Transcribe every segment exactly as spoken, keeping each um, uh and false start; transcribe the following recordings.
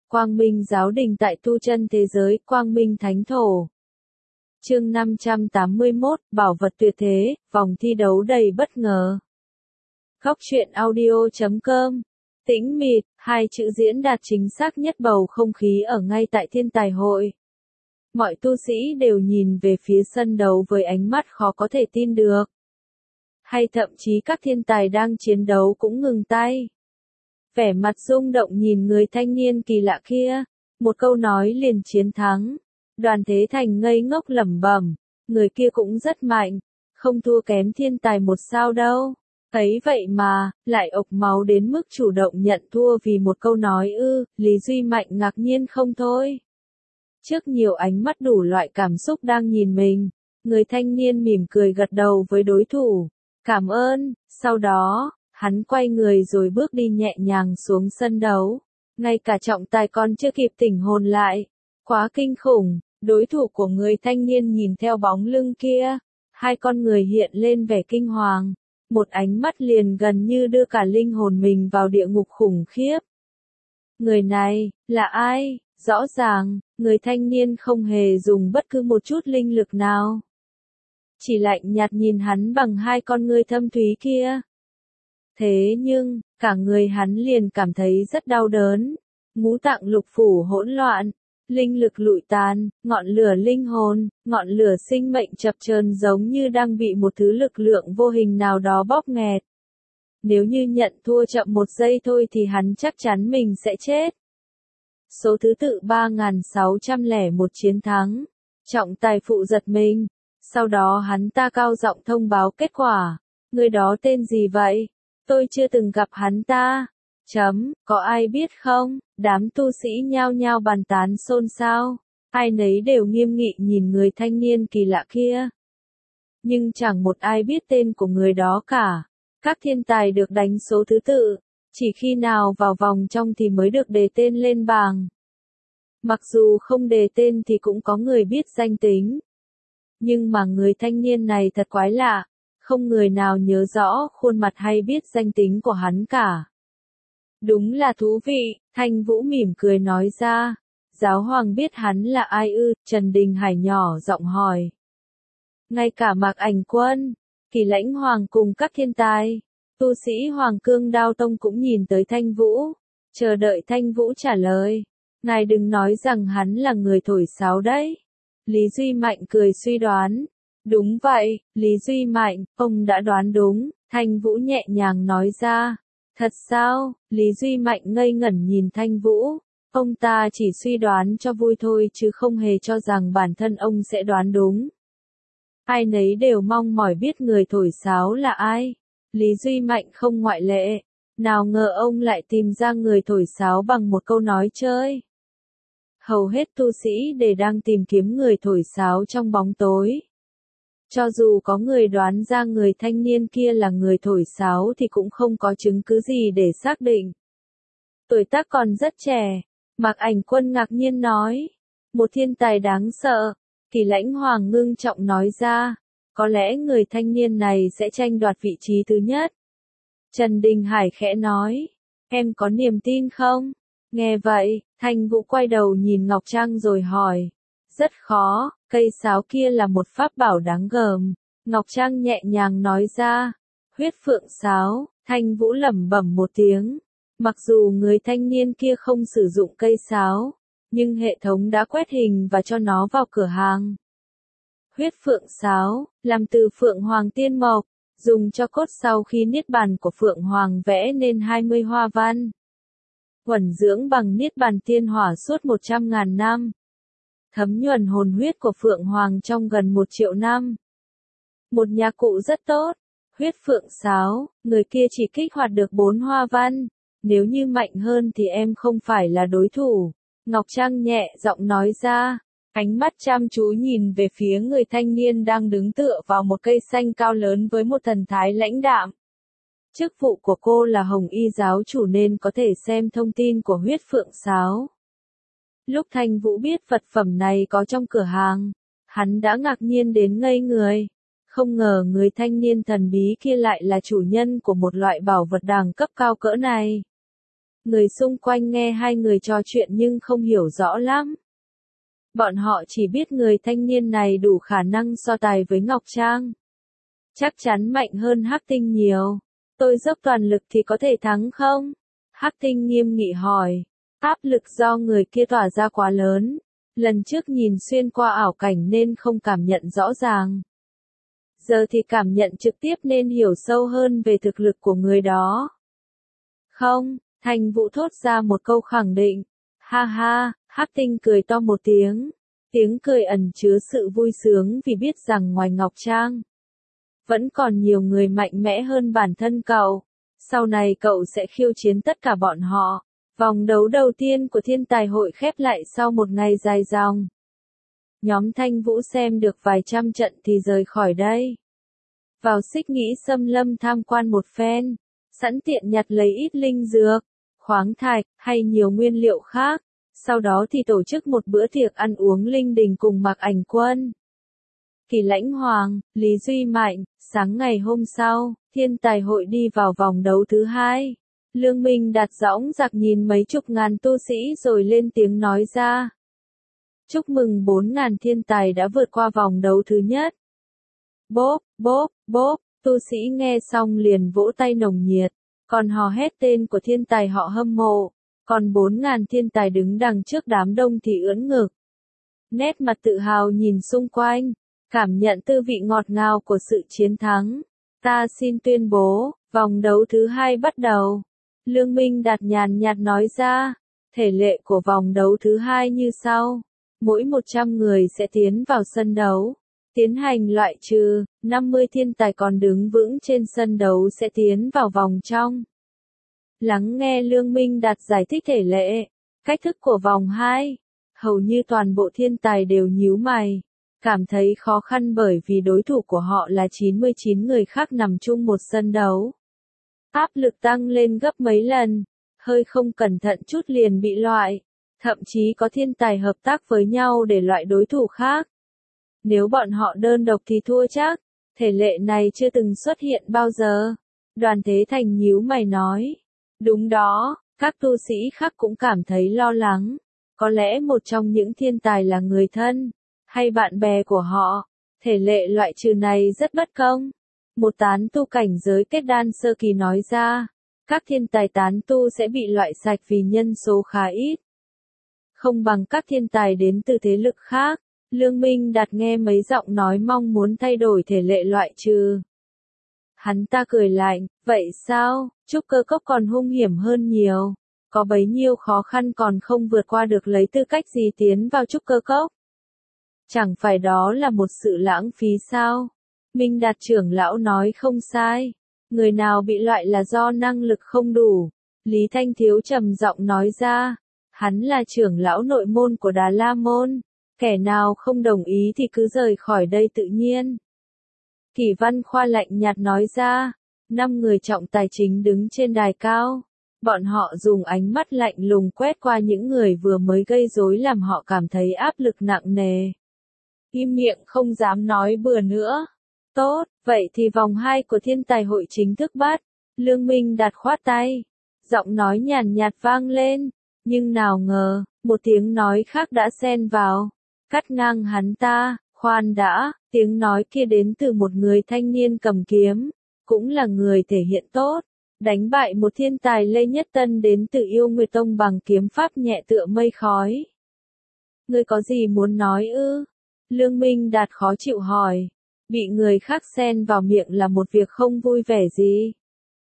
Quang Minh giáo đình tại tu chân thế giới, Quang Minh thánh thổ. Chương năm trăm tám mươi mốt, bảo vật tuyệt thế, vòng thi đấu đầy bất ngờ. Góc truyện audio chấm com. Tĩnh mịt, hai chữ diễn đạt chính xác nhất bầu không khí ở ngay tại thiên tài hội. Mọi tu sĩ đều nhìn về phía sân đấu với ánh mắt khó có thể tin được. Hay thậm chí các thiên tài đang chiến đấu cũng ngừng tay. Vẻ mặt rung động nhìn người thanh niên kỳ lạ kia, một câu nói liền chiến thắng. Đoàn Thế Thành ngây ngốc lẩm bẩm, người kia cũng rất mạnh, không thua kém thiên tài một sao đâu. Ấy vậy mà, lại ộc máu đến mức chủ động nhận thua vì một câu nói ư, Lý Duy Mạnh ngạc nhiên không thôi. Trước nhiều ánh mắt đủ loại cảm xúc đang nhìn mình, người thanh niên mỉm cười gật đầu với đối thủ. Cảm ơn, sau đó, hắn quay người rồi bước đi nhẹ nhàng xuống sân đấu. Ngay cả trọng tài còn chưa kịp tỉnh hồn lại. Quá kinh khủng, đối thủ của người thanh niên nhìn theo bóng lưng kia. Hai con người hiện lên vẻ kinh hoàng. Một ánh mắt liền gần như đưa cả linh hồn mình vào địa ngục khủng khiếp. Người này, là ai? Rõ ràng, người thanh niên không hề dùng bất cứ một chút linh lực nào. Chỉ lạnh nhạt nhìn hắn bằng hai con ngươi thâm thúy kia. Thế nhưng, cả người hắn liền cảm thấy rất đau đớn. Ngũ tạng lục phủ hỗn loạn, linh lực lụi tàn, ngọn lửa linh hồn, ngọn lửa sinh mệnh chập chờn giống như đang bị một thứ lực lượng vô hình nào đó bóp nghẹt. Nếu như nhận thua chậm một giây thôi thì hắn chắc chắn mình sẽ chết. Số thứ tự ba nghìn sáu trăm lẻ một chiến thắng. Trọng tài phụ giật mình. Sau đó hắn ta cao giọng thông báo kết quả. Người đó tên gì vậy? Tôi chưa từng gặp hắn ta. Chấm, có ai biết không? Đám tu sĩ nhao nhao bàn tán xôn xao. Ai nấy đều nghiêm nghị nhìn người thanh niên kỳ lạ kia. Nhưng chẳng một ai biết tên của người đó cả. Các thiên tài được đánh số thứ tự. Chỉ khi nào vào vòng trong thì mới được đề tên lên bảng. Mặc dù không đề tên thì cũng có người biết danh tính. Nhưng mà người thanh niên này thật quái lạ. Không người nào nhớ rõ khuôn mặt hay biết danh tính của hắn cả. Đúng là thú vị, Thanh Vũ mỉm cười nói ra. Giáo hoàng biết hắn là ai ư? Trần Đình Hải nhỏ giọng hỏi. Ngay cả Mạc Ảnh Quân, Kỳ Lãnh Hoàng cùng các thiên tài, tu sĩ Hoàng Cương Đao Tông cũng nhìn tới Thanh Vũ, chờ đợi Thanh Vũ trả lời. Ngài đừng nói rằng hắn là người thổi sáo đấy. Lý Duy Mạnh cười suy đoán. Đúng vậy, Lý Duy Mạnh, ông đã đoán đúng, Thanh Vũ nhẹ nhàng nói ra. Thật sao? Lý Duy Mạnh ngây ngẩn nhìn Thanh Vũ. Ông ta chỉ suy đoán cho vui thôi chứ không hề cho rằng bản thân ông sẽ đoán đúng. Ai nấy đều mong mỏi biết người thổi sáo là ai. Lý Duy Mạnh không ngoại lệ. Nào ngờ ông lại tìm ra người thổi sáo bằng một câu nói chơi. Hầu hết tu sĩ đều đang tìm kiếm người thổi sáo trong bóng tối. Cho dù có người đoán ra người thanh niên kia là người thổi sáo thì cũng không có chứng cứ gì để xác định. Tuổi tác còn rất trẻ, Mạc Ảnh Quân ngạc nhiên nói. Một thiên tài đáng sợ, Kỳ Lãnh Hoàng ngưng trọng nói ra. Có lẽ người thanh niên này sẽ tranh đoạt vị trí thứ nhất. Trần Đình Hải khẽ nói. Em có niềm tin không? Nghe vậy, Thanh Vũ quay đầu nhìn Ngọc Trang rồi hỏi. Rất khó, cây sáo kia là một pháp bảo đáng gờm. Ngọc Trang nhẹ nhàng nói ra. Huyết phượng sáo, Thanh Vũ lẩm bẩm một tiếng. Mặc dù người thanh niên kia không sử dụng cây sáo, nhưng hệ thống đã quét hình và cho nó vào cửa hàng. Huyết phượng sáo, làm từ phượng hoàng tiên mộc, dùng cho cốt sau khi niết bàn của phượng hoàng vẽ nên hai mươi hoa văn. Huẩn dưỡng bằng niết bàn tiên hỏa suốt một trăm ngàn năm. Thấm nhuần hồn huyết của Phượng Hoàng trong gần một triệu năm. Một nhạc cụ rất tốt. Huyết phượng sáo, người kia chỉ kích hoạt được bốn hoa văn. Nếu như mạnh hơn thì em không phải là đối thủ. Ngọc Trang nhẹ giọng nói ra. Ánh mắt chăm chú nhìn về phía người thanh niên đang đứng tựa vào một cây xanh cao lớn với một thần thái lãnh đạm. Chức vụ của cô là Hồng Y giáo chủ nên có thể xem thông tin của huyết phượng sáo. Lúc Thanh Vũ biết vật phẩm này có trong cửa hàng, hắn đã ngạc nhiên đến ngây người. Không ngờ người thanh niên thần bí kia lại là chủ nhân của một loại bảo vật đẳng cấp cao cỡ này. Người xung quanh nghe hai người trò chuyện nhưng không hiểu rõ lắm. Bọn họ chỉ biết người thanh niên này đủ khả năng so tài với Ngọc Trang. Chắc chắn mạnh hơn Hắc Tinh nhiều. Tôi dốc toàn lực thì có thể thắng không? Hắc Tinh nghiêm nghị hỏi. Áp lực do người kia tỏa ra quá lớn. Lần trước nhìn xuyên qua ảo cảnh nên không cảm nhận rõ ràng. Giờ thì cảm nhận trực tiếp nên hiểu sâu hơn về thực lực của người đó. Không, Thành Vũ thốt ra một câu khẳng định. Ha ha, Hắc Tinh cười to một tiếng. Tiếng cười ẩn chứa sự vui sướng vì biết rằng ngoài Ngọc Trang, vẫn còn nhiều người mạnh mẽ hơn bản thân cậu. Sau này cậu sẽ khiêu chiến tất cả bọn họ. Vòng đấu đầu tiên của thiên tài hội khép lại sau một ngày dài dòng. Nhóm Thanh Vũ xem được vài trăm trận thì rời khỏi đây. Vào Xích Nghĩ Xâm Lâm tham quan một phen, sẵn tiện nhặt lấy ít linh dược, khoáng thạch, hay nhiều nguyên liệu khác. Sau đó thì tổ chức một bữa tiệc ăn uống linh đình cùng Mạc Ảnh Quân, Kỳ Lãnh Hoàng, Lý Duy Mạnh. Sáng ngày hôm sau, thiên tài hội đi vào vòng đấu thứ hai. Lương Minh Đạt dõng dạc nhìn mấy chục ngàn tu sĩ rồi lên tiếng nói ra. Chúc mừng bốn ngàn thiên tài đã vượt qua vòng đấu thứ nhất. Bốp, bốp, bốp, tu sĩ nghe xong liền vỗ tay nồng nhiệt, còn hò hét tên của thiên tài họ hâm mộ, còn bốn ngàn thiên tài đứng đằng trước đám đông thì ưỡn ngực. Nét mặt tự hào nhìn xung quanh, cảm nhận tư vị ngọt ngào của sự chiến thắng. Ta xin tuyên bố, vòng đấu thứ hai bắt đầu. Lương Minh Đạt nhàn nhạt nói ra, thể lệ của vòng đấu thứ hai như sau. Mỗi một trăm người sẽ tiến vào sân đấu, tiến hành loại trừ, năm mươi thiên tài còn đứng vững trên sân đấu sẽ tiến vào vòng trong. Lắng nghe Lương Minh Đạt giải thích thể lệ, cách thức của vòng hai, hầu như toàn bộ thiên tài đều nhíu mày, cảm thấy khó khăn bởi vì đối thủ của họ là chín mươi chín người khác nằm chung một sân đấu. Áp lực tăng lên gấp mấy lần, hơi không cẩn thận chút liền bị loại, thậm chí có thiên tài hợp tác với nhau để loại đối thủ khác. Nếu bọn họ đơn độc thì thua chắc, thể lệ này chưa từng xuất hiện bao giờ. Đoàn Thế Thành nhíu mày nói. Đúng đó, các tu sĩ khác cũng cảm thấy lo lắng. Có lẽ một trong những thiên tài là người thân, hay bạn bè của họ. Thể lệ loại trừ này rất bất công. Một tán tu cảnh giới kết đan sơ kỳ nói ra, các thiên tài tán tu sẽ bị loại sạch vì nhân số khá ít. Không bằng các thiên tài đến từ thế lực khác. Lương Minh Đạt nghe mấy giọng nói mong muốn thay đổi thể lệ loại trừ. Hắn ta cười lạnh, vậy sao, trúc cơ cốc còn hung hiểm hơn nhiều. Có bấy nhiêu khó khăn còn không vượt qua được lấy tư cách gì tiến vào trúc cơ cốc. Chẳng phải đó là một sự lãng phí sao? Minh Đạt trưởng lão nói không sai. Người nào bị loại là do năng lực không đủ. Lý Thanh Thiếu trầm giọng nói ra. Hắn là trưởng lão nội môn của Đà La Môn. Kẻ nào không đồng ý thì cứ rời khỏi đây tự nhiên. Kỷ Văn Khoa lạnh nhạt nói ra. Năm người trọng tài chính đứng trên đài cao. Bọn họ dùng ánh mắt lạnh lùng quét qua những người vừa mới gây rối làm họ cảm thấy áp lực nặng nề. Im miệng không dám nói bừa nữa. Tốt, vậy thì vòng hai của thiên tài hội chính thức bắt. Lương Minh Đạt khoát tay. Giọng nói nhàn nhạt vang lên. Nhưng nào ngờ, một tiếng nói khác đã xen vào. Cắt ngang hắn ta, khoan đã, tiếng nói kia đến từ một người thanh niên cầm kiếm. Cũng là người thể hiện tốt. Đánh bại một thiên tài Lê Nhất Tân đến từ Yêu Nguyệt Tông bằng kiếm pháp nhẹ tựa mây khói. Ngươi có gì muốn nói ư? Lương Minh Đạt khó chịu hỏi. Bị người khác xen vào miệng là một việc không vui vẻ gì.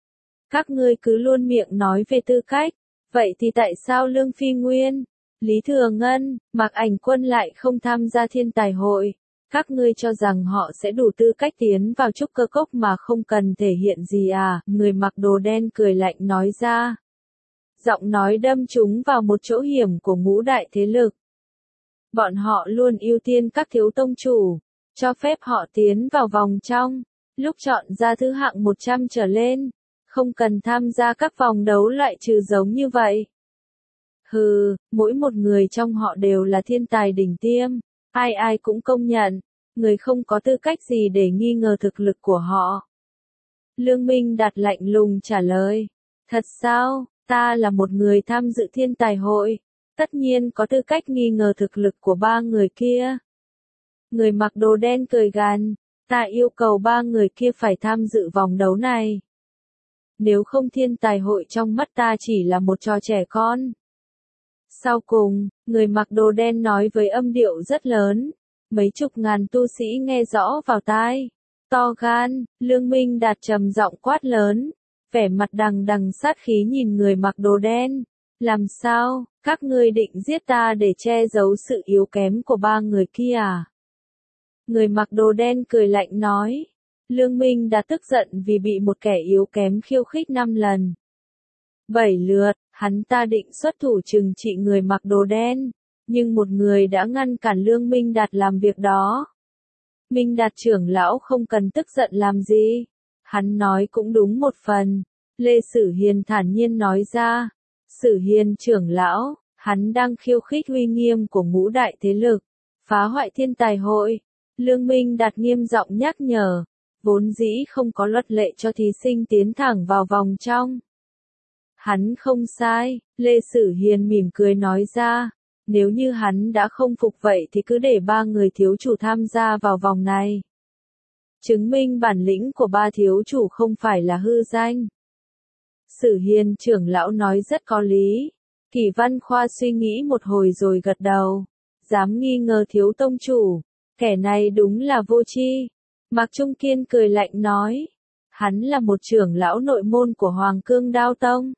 Các ngươi cứ luôn miệng nói về tư cách. Vậy thì tại sao Lương Phi Nguyên, Lý Thừa Ngân, Mạc Ảnh Quân lại không tham gia thiên tài hội? Các ngươi cho rằng họ sẽ đủ tư cách tiến vào trúc cơ cốc mà không cần thể hiện gì à? Người mặc đồ đen cười lạnh nói ra. Giọng nói đâm trúng vào một chỗ hiểm của ngũ đại thế lực. Bọn họ luôn ưu tiên các thiếu tông chủ, cho phép họ tiến vào vòng trong, lúc chọn ra thứ hạng một trăm trở lên, không cần tham gia các vòng đấu loại trừ giống như vậy. Hừ, mỗi một người trong họ đều là thiên tài đỉnh tiêm, ai ai cũng công nhận, người không có tư cách gì để nghi ngờ thực lực của họ. Lương Minh Đạt lạnh lùng trả lời, thật sao, Ta là một người tham dự thiên tài hội, tất nhiên có tư cách nghi ngờ thực lực của ba người kia. Người mặc đồ đen cười gằn, ta yêu cầu ba người kia phải tham dự vòng đấu này. Nếu không thiên tài hội trong mắt ta chỉ là một trò trẻ con. Sau cùng, người mặc đồ đen nói với âm điệu rất lớn, mấy chục ngàn tu sĩ nghe rõ vào tai. To gan, Lương Minh Đạt trầm giọng quát lớn, vẻ mặt đằng đằng sát khí nhìn người mặc đồ đen. Làm sao, các ngươi định giết ta để che giấu sự yếu kém của ba người kia à? Người mặc đồ đen cười lạnh nói. Lương Minh đã tức giận vì bị một kẻ yếu kém khiêu khích năm lần. Bảy lượt, hắn ta định xuất thủ trừng trị người mặc đồ đen, nhưng một người đã ngăn cản Lương Minh Đạt làm việc đó. Minh Đạt trưởng lão không cần tức giận làm gì. Hắn nói cũng đúng một phần. Lê Sử Hiền thản nhiên nói ra. Sử Hiền trưởng lão, hắn đang khiêu khích uy nghiêm của ngũ đại thế lực, phá hoại thiên tài hội. Lương Minh Đạt nghiêm giọng nhắc nhở. Vốn dĩ không có luật lệ cho thí sinh tiến thẳng vào vòng trong. Hắn không sai, Lê Sử Hiền mỉm cười nói ra. Nếu như hắn đã không phục vậy thì cứ để ba người thiếu chủ tham gia vào vòng này. Chứng minh bản lĩnh của ba thiếu chủ không phải là hư danh. Sử Hiền trưởng lão nói rất có lý. Kỷ Văn Khoa suy nghĩ một hồi rồi gật đầu. Dám nghi ngờ thiếu tông chủ. Kẻ này đúng là vô tri. Mạc Trung Kiên cười lạnh nói. Hắn là một trưởng lão nội môn của Hoàng Cương Đao Tông.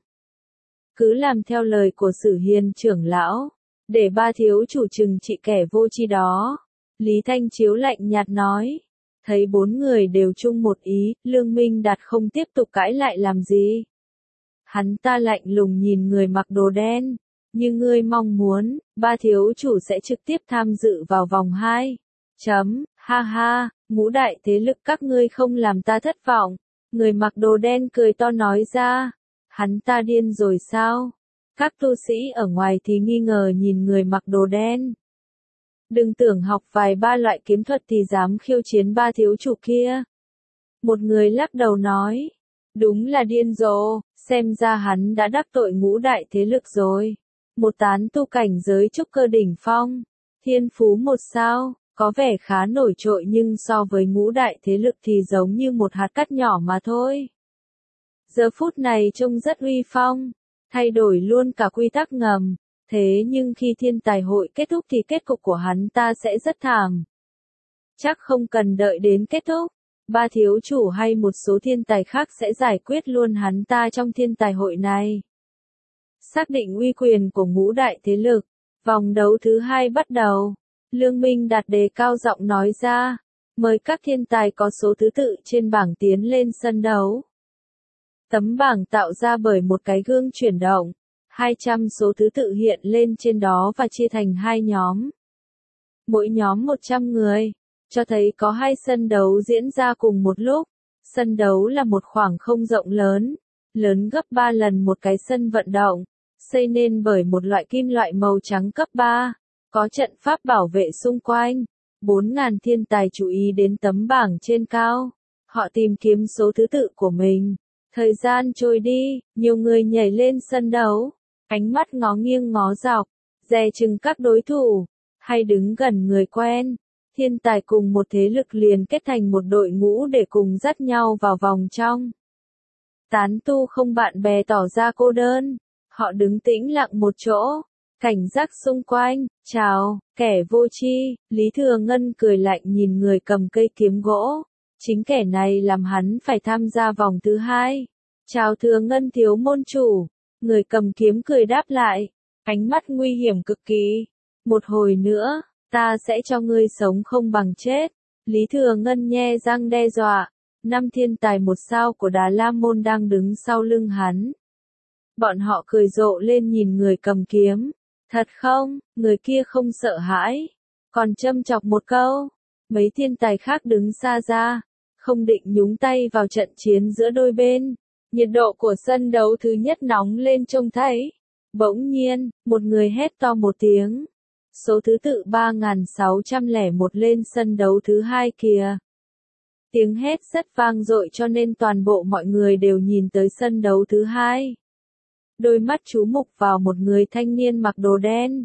Cứ làm theo lời của Sử Hiền trưởng lão. Để ba thiếu chủ trừng trị kẻ vô tri đó. Lý Thanh Chiếu lạnh nhạt nói. Thấy bốn người đều chung một ý, Lương Minh Đạt không tiếp tục cãi lại làm gì. Hắn ta lạnh lùng nhìn người mặc đồ đen. Như ngươi mong muốn, ba thiếu chủ sẽ trực tiếp tham dự vào vòng hai. Chấm, ha ha, ngũ đại thế lực các ngươi không làm ta thất vọng. Người mặc đồ đen cười to nói ra. Hắn ta điên rồi sao? Các tu sĩ ở ngoài thì nghi ngờ nhìn người mặc đồ đen. Đừng tưởng học vài ba loại kiếm thuật thì dám khiêu chiến ba thiếu chủ kia. Một người lắc đầu nói. Đúng là điên rồ, xem ra hắn đã đắc tội ngũ đại thế lực rồi. Một tán tu cảnh giới trúc cơ đỉnh phong. Thiên phú một sao, có vẻ khá nổi trội nhưng so với ngũ đại thế lực thì giống như một hạt cát nhỏ mà thôi. Giờ phút này trông rất uy phong. Thay đổi luôn cả quy tắc ngầm, thế nhưng khi thiên tài hội kết thúc thì kết cục của hắn ta sẽ rất thảm. Chắc không cần đợi đến kết thúc, ba thiếu chủ hay một số thiên tài khác sẽ giải quyết luôn hắn ta trong thiên tài hội này. Xác định uy quyền của ngũ đại thế lực, vòng đấu thứ hai bắt đầu. Lương Minh Đạt đề cao giọng nói ra, mời các thiên tài có số thứ tự trên bảng tiến lên sân đấu. Tấm bảng tạo ra bởi một cái gương chuyển động, hai trăm số thứ tự hiện lên trên đó và chia thành hai nhóm. Mỗi nhóm một trăm người, cho thấy có hai sân đấu diễn ra cùng một lúc. Sân đấu là một khoảng không rộng lớn, lớn gấp ba lần một cái sân vận động, xây nên bởi một loại kim loại màu trắng cấp ba, có trận pháp bảo vệ xung quanh. bốn nghìn thiên tài chú ý đến tấm bảng trên cao, họ tìm kiếm số thứ tự của mình. Thời gian trôi đi, nhiều người nhảy lên sân đấu, ánh mắt ngó nghiêng ngó dọc, dè chừng các đối thủ, hay đứng gần người quen. Thiên tài cùng một thế lực liền kết thành một đội ngũ để cùng dắt nhau vào vòng trong. Tán tu không bạn bè tỏ ra cô đơn, họ đứng tĩnh lặng một chỗ, cảnh giác xung quanh. Chào, kẻ vô tri, Lý Thừa Ngân cười lạnh nhìn người cầm cây kiếm gỗ. Chính kẻ này làm hắn phải tham gia vòng thứ hai. Chào Thừa Ngân thiếu môn chủ. Người cầm kiếm cười đáp lại. Ánh mắt nguy hiểm cực kỳ. Một hồi nữa, ta sẽ cho ngươi sống không bằng chết. Lý Thừa Ngân nhe răng đe dọa. Năm thiên tài một sao của Đà La Môn đang đứng sau lưng hắn. Bọn họ cười rộ lên nhìn người cầm kiếm. Thật không, người kia không sợ hãi. Còn châm chọc một câu. Mấy thiên tài khác đứng xa ra. Không định nhúng tay vào trận chiến giữa đôi bên. Nhiệt độ của sân đấu thứ nhất nóng lên trông thấy. Bỗng nhiên, một người hét to một tiếng. Số thứ tự ba nghìn sáu trăm lẻ một lên sân đấu thứ hai kìa. Tiếng hét rất vang dội cho nên toàn bộ mọi người đều nhìn tới sân đấu thứ hai. đôi mắt chú mục vào một người thanh niên mặc đồ đen.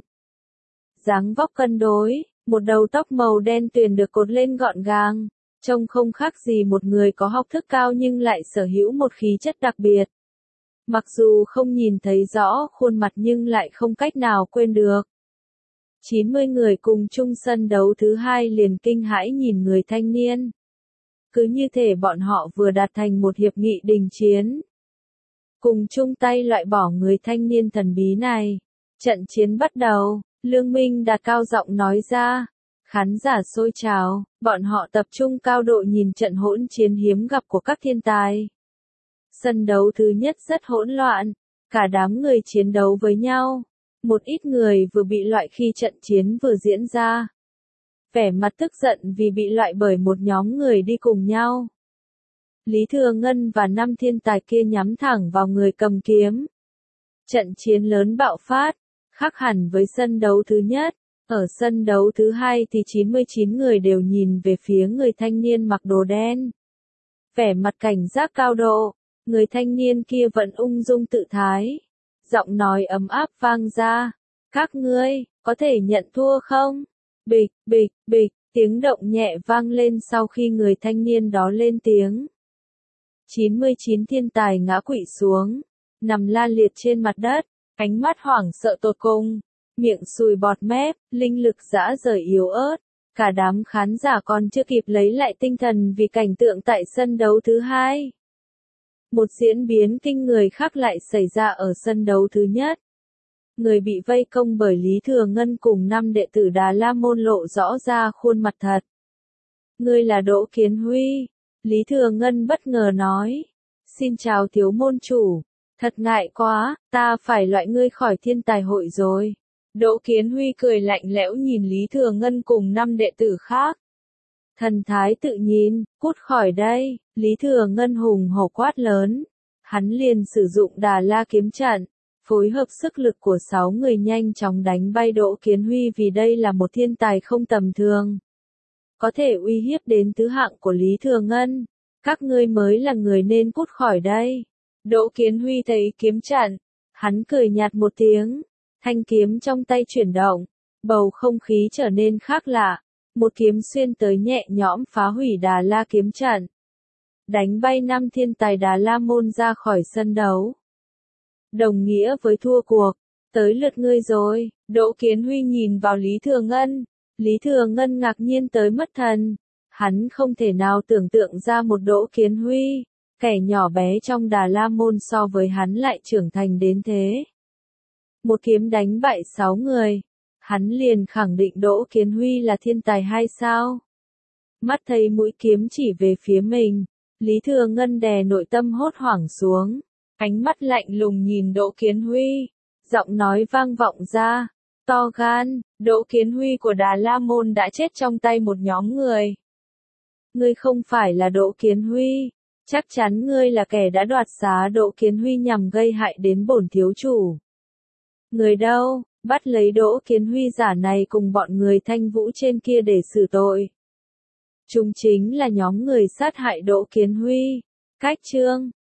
Dáng vóc cân đối, một đầu tóc màu đen tuyền được cột lên gọn gàng, trông không khác gì một người có học thức cao nhưng lại sở hữu một khí chất đặc biệt. Mặc dù không nhìn thấy rõ khuôn mặt nhưng lại không cách nào quên được. chín mươi người cùng chung sân đấu thứ hai liền kinh hãi nhìn người thanh niên. Cứ như thể bọn họ vừa đạt thành một hiệp nghị đình chiến. Cùng chung tay loại bỏ người thanh niên thần bí này. Trận chiến bắt đầu, Lương Minh Đạt cao giọng nói ra. Khán giả sôi trào, bọn họ tập trung cao độ nhìn trận hỗn chiến hiếm gặp của các thiên tài. Sân đấu thứ nhất rất hỗn loạn, cả đám người chiến đấu với nhau. Một ít người vừa bị loại khi trận chiến vừa diễn ra. Vẻ mặt tức giận vì bị loại bởi một nhóm người đi cùng nhau. Lý Thừa Ngân và năm thiên tài kia nhắm thẳng vào người cầm kiếm. Trận chiến lớn bạo phát, khác hẳn với sân đấu thứ nhất. Ở sân đấu thứ hai thì chín mươi chín người đều nhìn về phía người thanh niên mặc đồ đen. Vẻ mặt cảnh giác cao độ, người thanh niên kia vẫn ung dung tự thái. Giọng nói ấm áp vang ra. Các ngươi, có thể nhận thua không? Bịch, bịch, bịch, tiếng động nhẹ vang lên sau khi người thanh niên đó lên tiếng. chín mươi chín thiên tài ngã quỵ xuống, nằm la liệt trên mặt đất, ánh mắt hoảng sợ tột cùng, miệng sùi bọt mép, linh lực rã rời yếu ớt. Cả đám khán giả còn chưa kịp lấy lại tinh thần vì cảnh tượng tại sân đấu thứ hai. Một diễn biến kinh người khác lại xảy ra ở sân đấu thứ nhất. Người bị vây công bởi Lý Thừa Ngân cùng năm đệ tử Đà La Môn lộ rõ ra khuôn mặt thật. Ngươi là Đỗ Kiến Huy. Lý Thừa Ngân bất ngờ nói. Xin chào thiếu môn chủ. Thật ngại quá, ta phải loại ngươi khỏi thiên tài hội rồi. Đỗ Kiến Huy cười lạnh lẽo nhìn Lý Thừa Ngân cùng năm đệ tử khác. Thần thái tự nhìn, cút khỏi đây, Lý Thừa Ngân hùng hổ quát lớn. Hắn liền sử dụng Đà La kiếm trận, phối hợp sức lực của sáu người nhanh chóng đánh bay Đỗ Kiến Huy vì đây là một thiên tài không tầm thường. Có thể uy hiếp đến tứ hạng của Lý Thừa Ngân. Các ngươi mới là người nên cút khỏi đây. Đỗ Kiến Huy thấy kiếm trận, hắn cười nhạt một tiếng. Thanh kiếm trong tay chuyển động, bầu không khí trở nên khác lạ. Một kiếm xuyên tới nhẹ nhõm phá hủy Đà La kiếm trận. Đánh bay năm thiên tài Đà La Môn ra khỏi sân đấu. Đồng nghĩa với thua cuộc, tới lượt ngươi rồi. Đỗ Kiến Huy nhìn vào Lý Thừa Ngân. Lý Thừa Ngân ngạc nhiên tới mất thần. Hắn không thể nào tưởng tượng ra một Đỗ Kiến Huy, kẻ nhỏ bé trong Đà La Môn so với hắn lại trưởng thành đến thế. Một kiếm đánh bại sáu người. Hắn liền khẳng định Đỗ Kiến Huy là thiên tài hay sao? Mắt thấy mũi kiếm chỉ về phía mình, Lý Thừa Ngân đè nội tâm hốt hoảng xuống. Ánh mắt lạnh lùng nhìn Đỗ Kiến Huy. Giọng nói vang vọng ra. To gan, Đỗ Kiến Huy của Đà La Môn đã chết trong tay một nhóm người. Ngươi không phải là Đỗ Kiến Huy. Chắc chắn ngươi là kẻ đã đoạt xá Đỗ Kiến Huy nhằm gây hại đến bổn thiếu chủ. Người đâu, bắt lấy Đỗ Kiến Huy giả này cùng bọn người Thanh Vũ trên kia để xử tội. Chúng chính là nhóm người sát hại Đỗ Kiến Huy. Cách chương